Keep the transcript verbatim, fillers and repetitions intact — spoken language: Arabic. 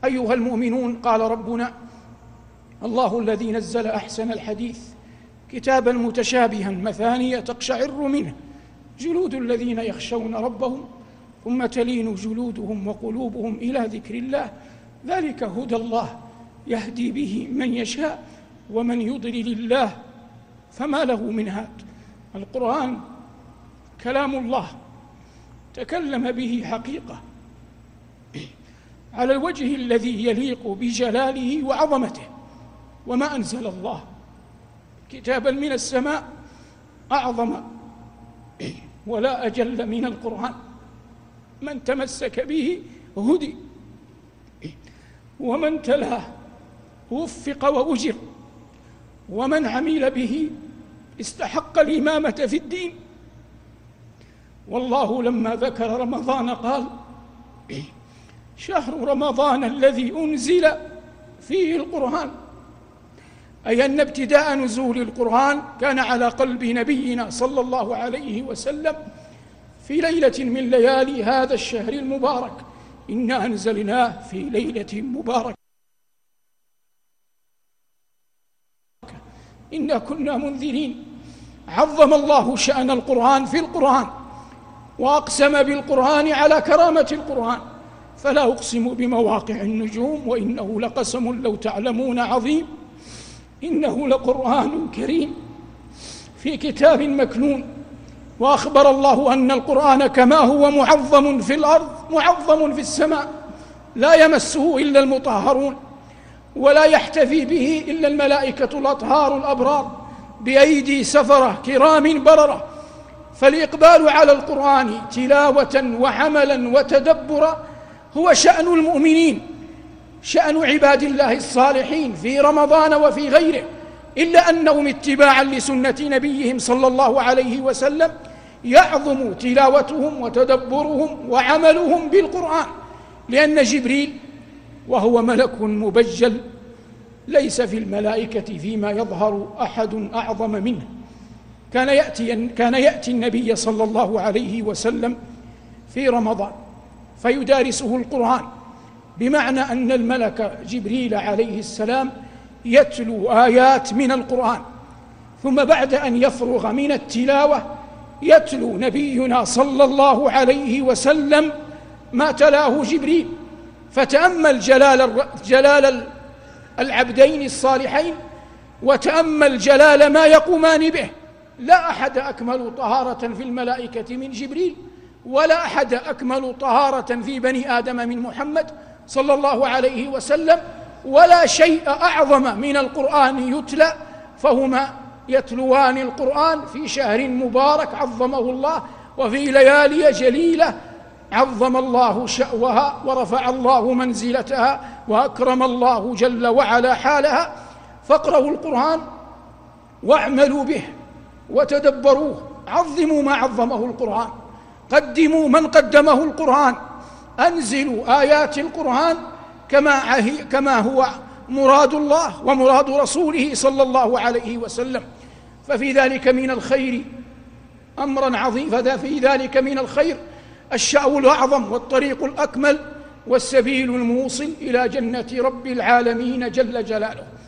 أيها المؤمنون، قال ربنا: الله الذي نزل أحسن الحديث كتابا متشابها مثانية تقشعر منه جلود الذين يخشون ربهم ثم تلين جلودهم وقلوبهم إلى ذكر الله ذلك هدى الله يهدي به من يشاء ومن يضلل الله فما له من هاد. القرآن كلام الله تكلم به حقيقة على الوجه الذي يليق بجلاله وعظمته. وما أنزل الله كتابا من السماء أعظم ولا أجل من القرآن. من تمسك به هدي، ومن تلاه وفق وأجر، ومن عمل به استحق الإمامة في الدين. والله لما ذكر رمضان قال: شهر رمضان الذي أنزل فيه القرآن، أي أن ابتداء نزول القرآن كان على قلب نبينا صلى الله عليه وسلم في ليلة من ليالي هذا الشهر المبارك. إنا أنزلناه في ليلة مباركة إنا كنا منذرين. عظم الله شأن القرآن في القرآن، وأقسم بالقرآن على كرامة القرآن: فلا أقسم بمواقع النجوم وإنه لقسم لو تعلمون عظيم إنه لقرآن كريم في كتاب مكنون. وأخبر الله أن القرآن كما هو معظم في الأرض معظم في السماء، لا يمسه إلا المطهرون ولا يحتفي به إلا الملائكة الأطهار الأبرار بأيدي سفرة كرام بررة. فالإقبال على القرآن تلاوة وعملا وتدبرا هو شأن المؤمنين، شأن عباد الله الصالحين في رمضان وفي غيره، إلا أنهم اتباعا لسنة نبيهم صلى الله عليه وسلم يعظم تلاوتهم وتدبرهم وعملهم بالقرآن، لأن جبريل وهو ملك مبجل ليس في الملائكة فيما يظهر أحد أعظم منه. كان يأتي, كان يأتي النبي صلى الله عليه وسلم في رمضان فيدارسه القرآن، بمعنى أن الملك جبريل عليه السلام يتلو آيات من القرآن، ثم بعد أن يفرغ من التلاوة يتلو نبينا صلى الله عليه وسلم ما تلاه جبريل. فتأمل جلال, جلال العبدين الصالحين وتأمل جلال ما يقومان به. لا أحد أكمل طهارة في الملائكة من جبريل، ولا أحد أكمل طهارة في بني آدم من محمد صلى الله عليه وسلم، ولا شيء أعظم من القرآن يتلى. فهما يتلوان القرآن في شهر مبارك عظمه الله، وفي ليالي جليلة عظم الله شأوها ورفع الله منزلتها وأكرم الله جل وعلا حالها. فاقرأوا القرآن واعملوا به وتدبروه، عظموا ما عظمه القرآن، قدموا من قدمه القرآن، أنزلوا آيات القرآن كما, كما هو مراد الله ومراد رسوله صلى الله عليه وسلم. ففي ذلك من الخير أمرا عظيم، ففي ذلك من الخير الشأو الأعظم والطريق الأكمل والسبيل الموصل إلى جنة رب العالمين جل جلاله.